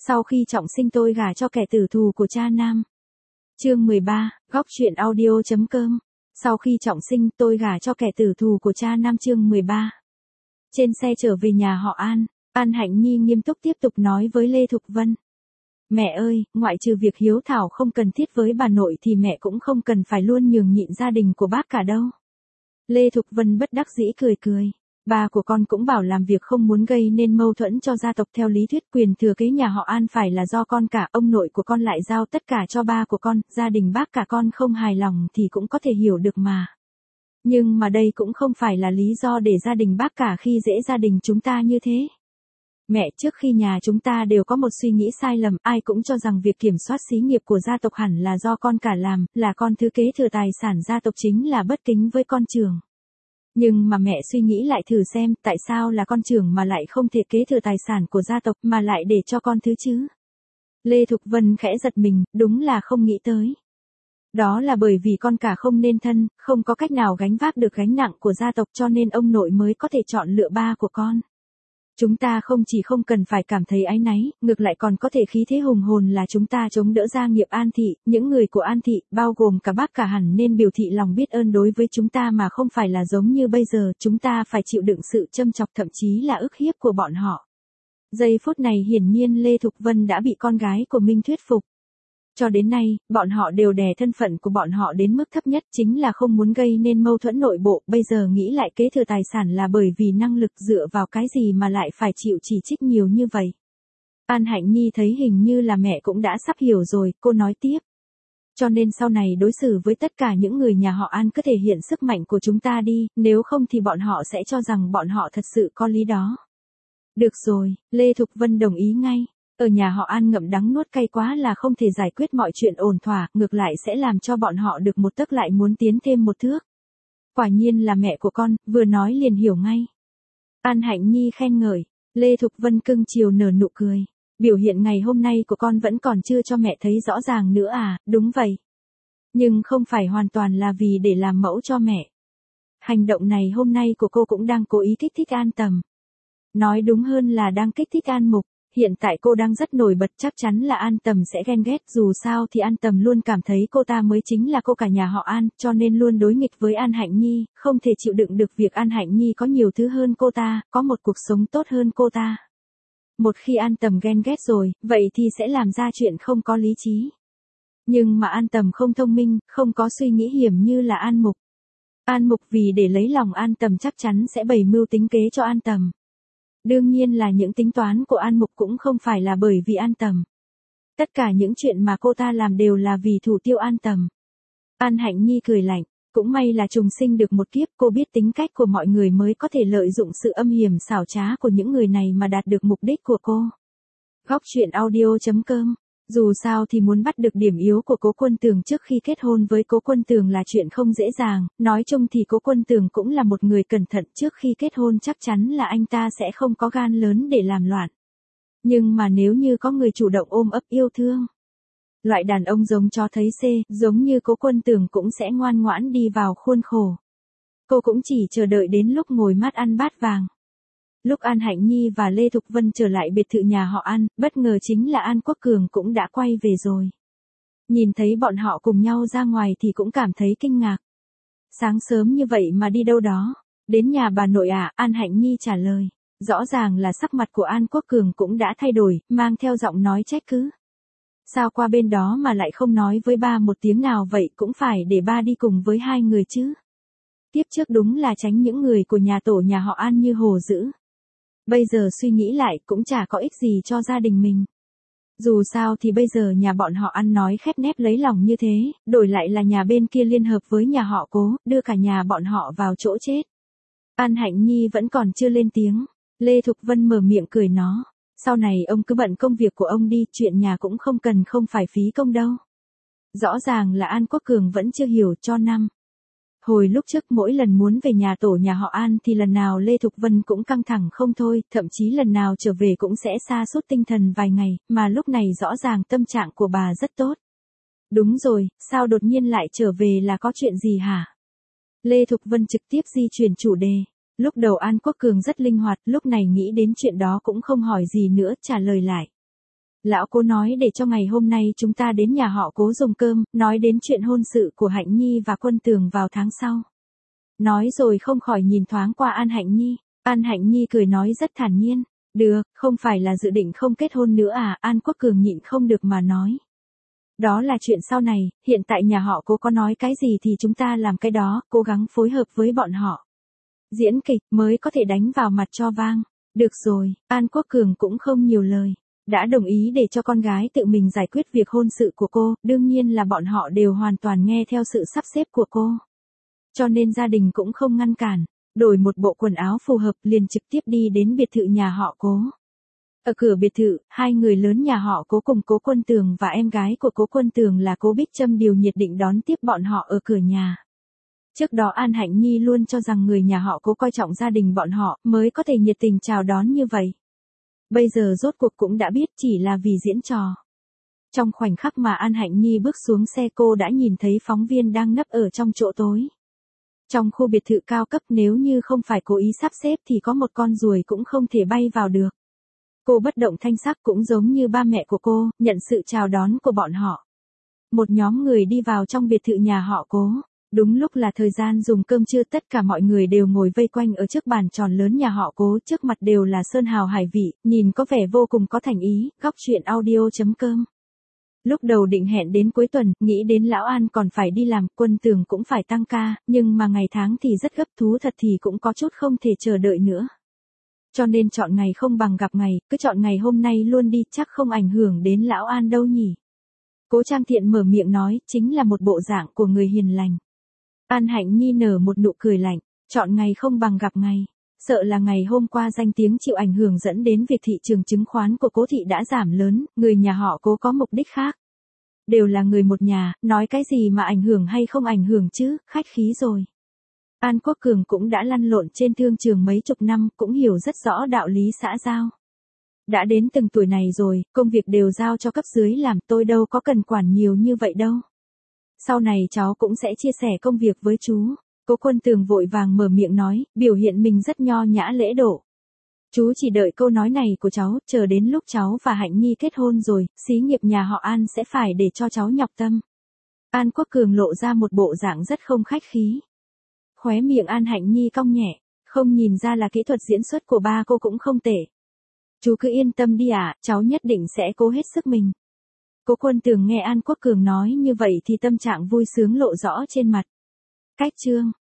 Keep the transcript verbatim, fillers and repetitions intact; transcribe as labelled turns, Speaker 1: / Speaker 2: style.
Speaker 1: Sau khi trọng sinh tôi gả cho kẻ tử thù của cha nam. Chương mười ba, góc truyện audio.com. Sau khi trọng sinh tôi gả cho kẻ tử thù của cha nam chương mười ba. Trên xe trở về nhà họ An, An Hạnh Nhi nghiêm túc tiếp tục nói với Lê Thục Vân. Mẹ ơi, ngoại trừ việc hiếu thảo không cần thiết với bà nội thì mẹ cũng không cần phải luôn nhường nhịn gia đình của bác cả đâu. Lê Thục Vân bất đắc dĩ cười cười. Bà của con cũng bảo làm việc không muốn gây nên mâu thuẫn cho gia tộc, theo lý thuyết quyền thừa kế nhà họ An phải là do con cả, ông nội của con lại giao tất cả cho ba của con, gia đình bác cả con không hài lòng thì cũng có thể hiểu được mà. Nhưng mà đây cũng không phải là lý do để gia đình bác cả khi dễ gia đình chúng ta như thế. Mẹ, trước khi nhà chúng ta đều có một suy nghĩ sai lầm, ai cũng cho rằng việc kiểm soát xí nghiệp của gia tộc hẳn là do con cả làm, là con thứ kế thừa tài sản gia tộc chính là bất kính với con trưởng. Nhưng mà mẹ suy nghĩ lại thử xem, tại sao là con trưởng mà lại không thể kế thừa tài sản của gia tộc mà lại để cho con thứ chứ? Lê Thục Vân khẽ giật mình, đúng là không nghĩ tới. Đó là bởi vì con cả không nên thân, không có cách nào gánh vác được gánh nặng của gia tộc cho nên ông nội mới có thể chọn lựa ba của con. Chúng ta không chỉ không cần phải cảm thấy áy náy, ngược lại còn có thể khí thế hùng hồn là chúng ta chống đỡ gia nghiệp An Thị, những người của An Thị, bao gồm cả bác cả hẳn nên biểu thị lòng biết ơn đối với chúng ta mà không phải là giống như bây giờ, chúng ta phải chịu đựng sự châm chọc thậm chí là ức hiếp của bọn họ. Giây phút này hiển nhiên Lê Thục Vân đã bị con gái của mình thuyết phục. Cho đến nay, bọn họ đều đè thân phận của bọn họ đến mức thấp nhất, chính là không muốn gây nên mâu thuẫn nội bộ, bây giờ nghĩ lại kế thừa tài sản là bởi vì năng lực, dựa vào cái gì mà lại phải chịu chỉ trích nhiều như vậy. An Hạnh Nhi thấy hình như là mẹ cũng đã sắp hiểu rồi, cô nói tiếp. Cho nên sau này đối xử với tất cả những người nhà họ An cứ thể hiện sức mạnh của chúng ta đi, nếu không thì bọn họ sẽ cho rằng bọn họ thật sự có lý đó. Được rồi, Lê Thục Vân đồng ý ngay. Ở nhà họ An ngậm đắng nuốt cay quá là không thể giải quyết mọi chuyện ổn thỏa, ngược lại sẽ làm cho bọn họ được một tấc lại muốn tiến thêm một thước. Quả nhiên là mẹ của con, vừa nói liền hiểu ngay. An Hạnh Nhi khen ngợi, Lê Thục Vân cưng chiều nở nụ cười. Biểu hiện ngày hôm nay của con vẫn còn chưa cho mẹ thấy rõ ràng nữa à, đúng vậy. Nhưng không phải hoàn toàn là vì để làm mẫu cho mẹ. Hành động này hôm nay của cô cũng đang cố ý kích thích An Tầm. Nói đúng hơn là đang kích thích An Mục. Hiện tại cô đang rất nổi bật, chắc chắn là An Tầm sẽ ghen ghét, dù sao thì An Tầm luôn cảm thấy cô ta mới chính là cô cả nhà họ An, cho nên luôn đối nghịch với An Hạnh Nhi, không thể chịu đựng được việc An Hạnh Nhi có nhiều thứ hơn cô ta, có một cuộc sống tốt hơn cô ta. Một khi An Tầm ghen ghét rồi, vậy thì sẽ làm ra chuyện không có lý trí. Nhưng mà An Tầm không thông minh, không có suy nghĩ hiểm như là An Mục. An Mục vì để lấy lòng An Tầm chắc chắn sẽ bày mưu tính kế cho An Tầm. Đương nhiên là những tính toán của An Mục cũng không phải là bởi vì An Tầm. Tất cả những chuyện mà cô ta làm đều là vì thủ tiêu An Tầm. An Hạnh Nhi cười lạnh, cũng may là trùng sinh được một kiếp, cô biết tính cách của mọi người mới có thể lợi dụng sự âm hiểm xảo trá của những người này mà đạt được mục đích của cô. Góc truyện audio.com. Dù sao thì muốn bắt được điểm yếu của Cố Quân Tường trước khi kết hôn với Cố Quân Tường là chuyện không dễ dàng, nói chung thì Cố Quân Tường cũng là một người cẩn thận, trước khi kết hôn chắc chắn là anh ta sẽ không có gan lớn để làm loạn. Nhưng mà nếu như có người chủ động ôm ấp yêu thương, loại đàn ông giống chó thấy C, giống như Cố Quân Tường cũng sẽ ngoan ngoãn đi vào khuôn khổ. Cô cũng chỉ chờ đợi đến lúc ngồi mát ăn bát vàng. Lúc An Hạnh Nhi và Lê Thục Vân trở lại biệt thự nhà họ An, bất ngờ chính là An Quốc Cường cũng đã quay về rồi. Nhìn thấy bọn họ cùng nhau ra ngoài thì cũng cảm thấy kinh ngạc. Sáng sớm như vậy mà đi đâu đó? Đến nhà bà nội à? An Hạnh Nhi trả lời. Rõ ràng là sắc mặt của An Quốc Cường cũng đã thay đổi, mang theo giọng nói trách cứ. Sao qua bên đó mà lại không nói với ba một tiếng nào vậy, cũng phải để ba đi cùng với hai người chứ. Tiếp trước đúng là tránh những người của nhà tổ nhà họ An như hồ dữ. Bây giờ suy nghĩ lại cũng chả có ích gì cho gia đình mình. Dù sao thì bây giờ nhà bọn họ ăn nói khép nép lấy lòng như thế, đổi lại là nhà bên kia liên hợp với nhà họ Cố, đưa cả nhà bọn họ vào chỗ chết. An Hạnh Nhi vẫn còn chưa lên tiếng, Lê Thục Vân mở miệng cười nó. Sau này ông cứ bận công việc của ông đi, chuyện nhà cũng không cần không phải phí công đâu. Rõ ràng là An Quốc Cường vẫn chưa hiểu cho năm. Hồi lúc trước mỗi lần muốn về nhà tổ nhà họ An thì lần nào Lê Thục Vân cũng căng thẳng không thôi, thậm chí lần nào trở về cũng sẽ sa sút tinh thần vài ngày, mà lúc này rõ ràng tâm trạng của bà rất tốt. Đúng rồi, sao đột nhiên lại trở về, là có chuyện gì hả? Lê Thục Vân trực tiếp di chuyển chủ đề. Lúc đầu An Quốc Cường rất linh hoạt, lúc này nghĩ đến chuyện đó cũng không hỏi gì nữa, trả lời lại. Lão Cố nói để cho ngày hôm nay chúng ta đến nhà họ Cố dùng cơm, nói đến chuyện hôn sự của Hạnh Nhi và Quân Tường vào tháng sau. Nói rồi không khỏi nhìn thoáng qua An Hạnh Nhi. An Hạnh Nhi cười nói rất thản nhiên. Được, không phải là dự định không kết hôn nữa à? An Quốc Cường nhịn không được mà nói. Đó là chuyện sau này, hiện tại nhà họ Cố có nói cái gì thì chúng ta làm cái đó, cố gắng phối hợp với bọn họ. Diễn kịch mới có thể đánh vào mặt cho vang. Được rồi, An Quốc Cường cũng không nhiều lời. Đã đồng ý để cho con gái tự mình giải quyết việc hôn sự của cô, đương nhiên là bọn họ đều hoàn toàn nghe theo sự sắp xếp của cô. Cho nên gia đình cũng không ngăn cản, đổi một bộ quần áo phù hợp liền trực tiếp đi đến biệt thự nhà họ Cố. Ở cửa biệt thự, hai người lớn nhà họ Cố cùng Cố Quân Tường và em gái của Cố Quân Tường là Cố Bích Trâm điều nhiệt định đón tiếp bọn họ ở cửa nhà. Trước đó An Hạnh Nhi luôn cho rằng người nhà họ Cố coi trọng gia đình bọn họ mới có thể nhiệt tình chào đón như vậy. Bây giờ rốt cuộc cũng đã biết chỉ là vì diễn trò. Trong khoảnh khắc mà An Hạnh Nhi bước xuống xe cô đã nhìn thấy phóng viên đang nấp ở trong chỗ tối. Trong khu biệt thự cao cấp nếu như không phải cố ý sắp xếp thì có một con ruồi cũng không thể bay vào được. Cô bất động thanh sắc cũng giống như ba mẹ của cô, nhận sự chào đón của bọn họ. Một nhóm người đi vào trong biệt thự nhà họ Cố. Đúng lúc là thời gian dùng cơm trưa, tất cả mọi người đều ngồi vây quanh ở trước bàn tròn lớn nhà họ Cố, trước mặt đều là sơn hào hải vị, nhìn có vẻ vô cùng có thành ý. Góc truyện audio chấm com. Lúc đầu định hẹn đến cuối tuần, nghĩ đến Lão An còn phải đi làm, Quân Tường cũng phải tăng ca, nhưng mà ngày tháng thì rất gấp, thú thật thì cũng có chút không thể chờ đợi nữa. Cho nên chọn ngày không bằng gặp ngày, cứ chọn ngày hôm nay luôn đi, chắc không ảnh hưởng đến Lão An đâu nhỉ. Cố Trang Thiện mở miệng nói, chính là một bộ dạng của người hiền lành. An Hạnh Nhi nở một nụ cười lạnh, chọn ngày không bằng gặp ngày. Sợ là ngày hôm qua danh tiếng chịu ảnh hưởng dẫn đến việc thị trường chứng khoán của Cố thị đã giảm lớn, người nhà họ Cố có mục đích khác. Đều là người một nhà, nói cái gì mà ảnh hưởng hay không ảnh hưởng chứ, khách khí rồi. An Quốc Cường cũng đã lăn lộn trên thương trường mấy chục năm, cũng hiểu rất rõ đạo lý xã giao. Đã đến từng tuổi này rồi, công việc đều giao cho cấp dưới làm, tôi đâu có cần quản nhiều như vậy đâu. Sau này cháu cũng sẽ chia sẻ công việc với chú. Cố Quân Tường vội vàng mở miệng nói, biểu hiện mình rất nho nhã lễ độ. Chú chỉ đợi câu nói này của cháu, chờ đến lúc cháu và Hạnh Nhi kết hôn rồi, xí nghiệp nhà họ An sẽ phải để cho cháu nhọc tâm. An Quốc Cường lộ ra một bộ dạng rất không khách khí. Khóe miệng An Hạnh Nhi cong nhẹ, không nhìn ra là kỹ thuật diễn xuất của ba cô cũng không tệ. Chú cứ yên tâm đi ạ, à, cháu nhất định sẽ cố hết sức mình. Cố Quân Tường nghe An Quốc Cường nói như vậy thì tâm trạng vui sướng lộ rõ trên mặt. Cách chương